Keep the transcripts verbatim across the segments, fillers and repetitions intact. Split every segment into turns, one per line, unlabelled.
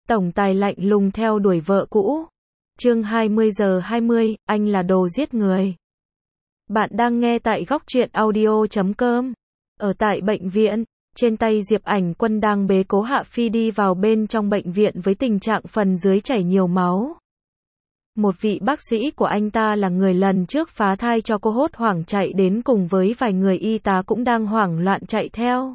Tổng tài lạnh lùng theo đuổi vợ cũ. Chương hai mươi giờ hai mươi, anh là đồ giết người. Bạn đang nghe tại góc truyện audio chấm com. Ở tại bệnh viện, trên tay Diệp Ảnh Quân đang bế Cố Hạ Phi đi vào bên trong bệnh viện với tình trạng phần dưới chảy nhiều máu. Một vị bác sĩ của anh ta là người lần trước phá thai cho cô hốt hoảng chạy đến cùng với vài người y tá cũng đang hoảng loạn chạy theo.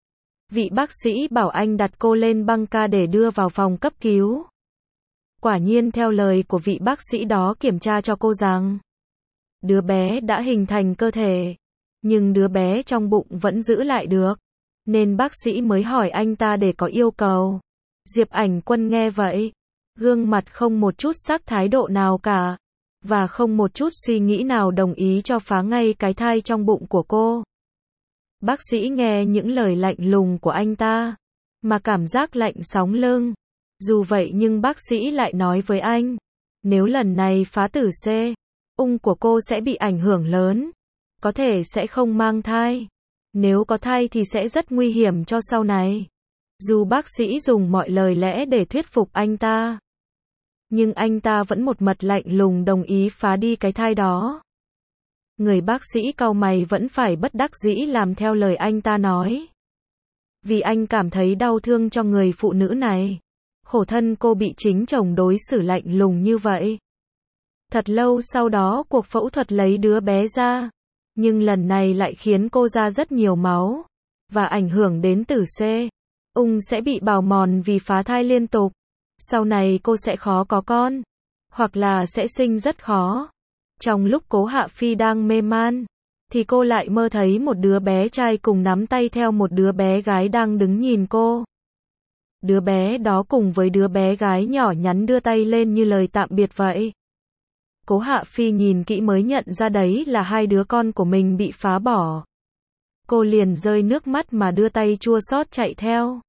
Vị bác sĩ bảo anh đặt cô lên băng ca để đưa vào phòng cấp cứu. Quả nhiên theo lời của vị bác sĩ đó kiểm tra cho cô rằng đứa bé đã hình thành cơ thể, nhưng đứa bé trong bụng vẫn giữ lại được, nên bác sĩ mới hỏi anh ta để có yêu cầu. Diệp Ảnh Quân nghe vậy, gương mặt không một chút sắc thái độ nào cả, và không một chút suy nghĩ nào đồng ý cho phá ngay cái thai trong bụng của cô. Bác sĩ nghe những lời lạnh lùng của anh ta, mà cảm giác lạnh sóng lưng. Dù vậy nhưng bác sĩ lại nói với anh, nếu lần này phá tử C, ung của cô sẽ bị ảnh hưởng lớn, có thể sẽ không mang thai. Nếu có thai thì sẽ rất nguy hiểm cho sau này. Dù bác sĩ dùng mọi lời lẽ để thuyết phục anh ta, nhưng anh ta vẫn một mật lạnh lùng đồng ý phá đi cái thai đó. Người bác sĩ cau mày vẫn phải bất đắc dĩ làm theo lời anh ta nói. Vì anh cảm thấy đau thương cho người phụ nữ này. Khổ thân cô bị chính chồng đối xử lạnh lùng như vậy. Thật lâu sau đó cuộc phẫu thuật lấy đứa bé ra, nhưng lần này lại khiến cô ra rất nhiều máu, và ảnh hưởng đến tử C. Ung sẽ bị bào mòn vì phá thai liên tục. Sau này cô sẽ khó có con, hoặc là sẽ sinh rất khó. Trong lúc Cố Hạ Phi đang mê man, thì cô lại mơ thấy một đứa bé trai cùng nắm tay theo một đứa bé gái đang đứng nhìn cô. Đứa bé đó cùng với đứa bé gái nhỏ nhắn đưa tay lên như lời tạm biệt vậy. Cố Hạ Phi nhìn kỹ mới nhận ra đấy là hai đứa con của mình bị phá bỏ. Cô liền rơi nước mắt mà đưa tay chua xót chạy theo.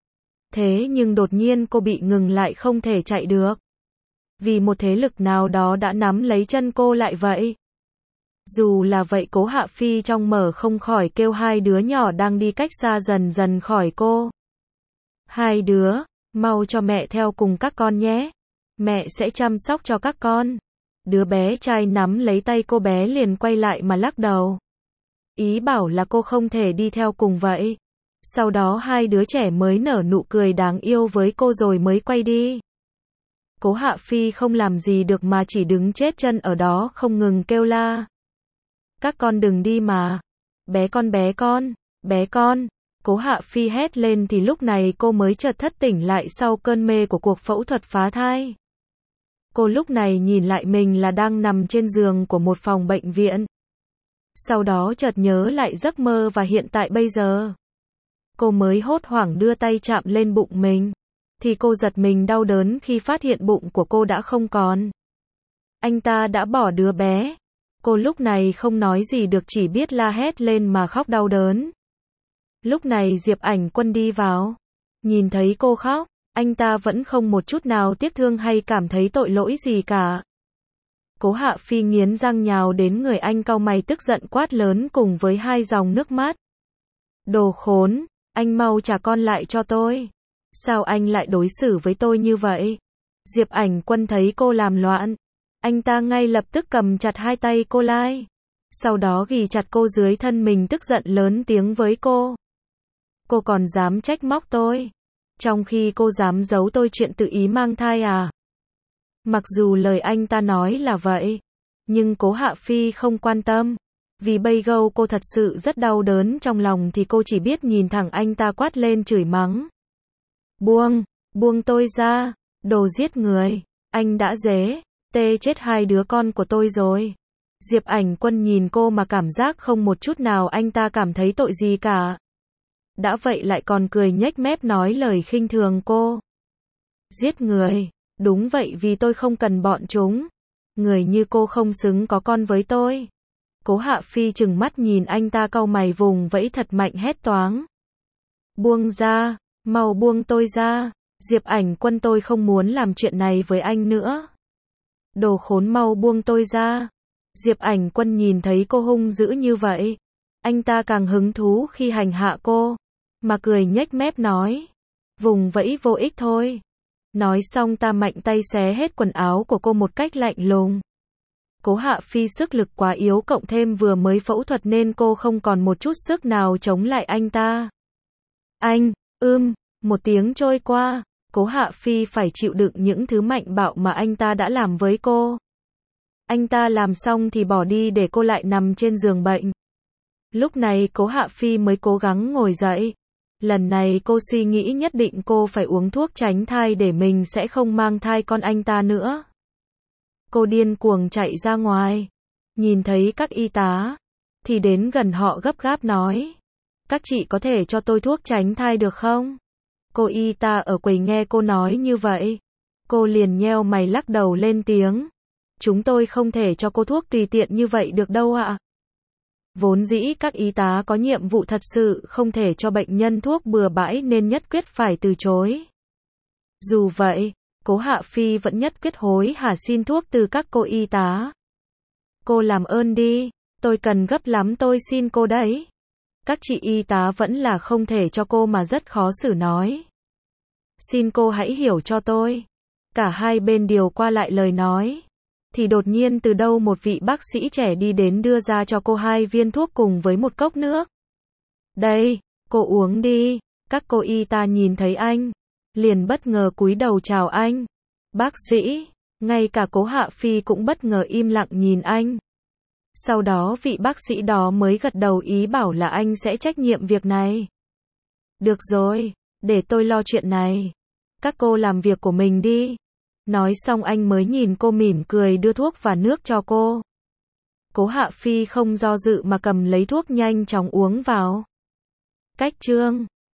Thế nhưng đột nhiên cô bị ngừng lại không thể chạy được. Vì một thế lực nào đó đã nắm lấy chân cô lại vậy. Dù là vậy Cố Hạ Phi trong mở không khỏi kêu hai đứa nhỏ đang đi cách xa dần dần khỏi cô. Hai đứa, mau cho mẹ theo cùng các con nhé. Mẹ sẽ chăm sóc cho các con. Đứa bé trai nắm lấy tay cô bé liền quay lại mà lắc đầu. Ý bảo là cô không thể đi theo cùng vậy. Sau đó hai đứa trẻ mới nở nụ cười đáng yêu với cô rồi mới quay đi. Cố Hạ Phi không làm gì được mà chỉ đứng chết chân ở đó không ngừng kêu la. Các con đừng đi mà. Bé con bé con, bé con. Cố Hạ Phi hét lên thì lúc này cô mới chợt thất tỉnh lại sau cơn mê của cuộc phẫu thuật phá thai. Cô lúc này nhìn lại mình là đang nằm trên giường của một phòng bệnh viện. Sau đó chợt nhớ lại giấc mơ và hiện tại bây giờ. Cô mới hốt hoảng đưa tay chạm lên bụng mình. Thì cô giật mình đau đớn khi phát hiện bụng của cô đã không còn. Anh ta đã bỏ đứa bé. Cô lúc này không nói gì được chỉ biết la hét lên mà khóc đau đớn. Lúc này Diệp Ảnh Quân đi vào. Nhìn thấy cô khóc, anh ta vẫn không một chút nào tiếc thương hay cảm thấy tội lỗi gì cả. Cố Hạ Phi nghiến răng nhào đến người anh cau mày tức giận quát lớn cùng với hai dòng nước mắt. Đồ khốn, anh mau trả con lại cho tôi. Sao anh lại đối xử với tôi như vậy? Diệp Ảnh Quân thấy cô làm loạn. Anh ta ngay lập tức cầm chặt hai tay cô lại. Sau đó ghì chặt cô dưới thân mình tức giận lớn tiếng với cô. Cô còn dám trách móc tôi? Trong khi cô dám giấu tôi chuyện tự ý mang thai à? Mặc dù lời anh ta nói là vậy, nhưng Cố Hạ Phi không quan tâm. Vì bây giờ cô thật sự rất đau đớn trong lòng thì cô chỉ biết nhìn thẳng anh ta quát lên chửi mắng. Buông, buông tôi ra, đồ giết người, anh đã dễ, tê chết hai đứa con của tôi rồi. Diệp Ảnh Quân nhìn cô mà cảm giác không một chút nào anh ta cảm thấy tội gì cả. Đã vậy lại còn cười nhếch mép nói lời khinh thường cô. Giết người, đúng vậy vì tôi không cần bọn chúng. Người như cô không xứng có con với tôi. Cố Hạ Phi trừng mắt nhìn anh ta cau mày vùng vẫy thật mạnh hét toáng. Buông ra, mau buông tôi ra. Diệp Ảnh Quân tôi không muốn làm chuyện này với anh nữa. Đồ khốn mau buông tôi ra. Diệp Ảnh Quân nhìn thấy cô hung dữ như vậy. Anh ta càng hứng thú khi hành hạ cô. Mà cười nhếch mép nói. Vùng vẫy vô ích thôi. Nói xong ta mạnh tay xé hết quần áo của cô một cách lạnh lùng. Cố Hạ Phi sức lực quá yếu cộng thêm vừa mới phẫu thuật nên cô không còn một chút sức nào chống lại anh ta. Anh, ưm, một tiếng trôi qua, Cố Hạ Phi phải chịu đựng những thứ mạnh bạo mà anh ta đã làm với cô. Anh ta làm xong thì bỏ đi để cô lại nằm trên giường bệnh. Lúc này Cố Hạ Phi mới cố gắng ngồi dậy. Lần này cô suy nghĩ nhất định cô phải uống thuốc tránh thai để mình sẽ không mang thai con anh ta nữa. Cô điên cuồng chạy ra ngoài. Nhìn thấy các y tá, thì đến gần họ gấp gáp nói. Các chị có thể cho tôi thuốc tránh thai được không? Cô y tá ở quầy nghe cô nói như vậy. Cô liền nheo mày lắc đầu lên tiếng. Chúng tôi không thể cho cô thuốc tùy tiện như vậy được đâu ạ. Vốn dĩ các y tá có nhiệm vụ thật sự không thể cho bệnh nhân thuốc bừa bãi nên nhất quyết phải từ chối. Dù vậy, Cố Hạ Phi vẫn nhất quyết hối hả xin thuốc từ các cô y tá. Cô làm ơn đi, tôi cần gấp lắm tôi xin cô đấy. Các chị y tá vẫn là không thể cho cô mà rất khó xử nói. Xin cô hãy hiểu cho tôi. Cả hai bên điều qua lại lời nói. Thì đột nhiên từ đâu một vị bác sĩ trẻ đi đến đưa ra cho cô hai viên thuốc cùng với một cốc nước. Đây, cô uống đi. Các cô y tá nhìn thấy anh, liền bất ngờ cúi đầu chào anh. Bác sĩ, ngay cả Cố Hạ Phi cũng bất ngờ im lặng nhìn anh. Sau đó vị bác sĩ đó mới gật đầu ý bảo là anh sẽ trách nhiệm việc này. Được rồi, để tôi lo chuyện này. Các cô làm việc của mình đi. Nói xong anh mới nhìn cô mỉm cười đưa thuốc và nước cho cô. Cố Hạ Phi không do dự mà cầm lấy thuốc nhanh chóng uống vào. Cách chương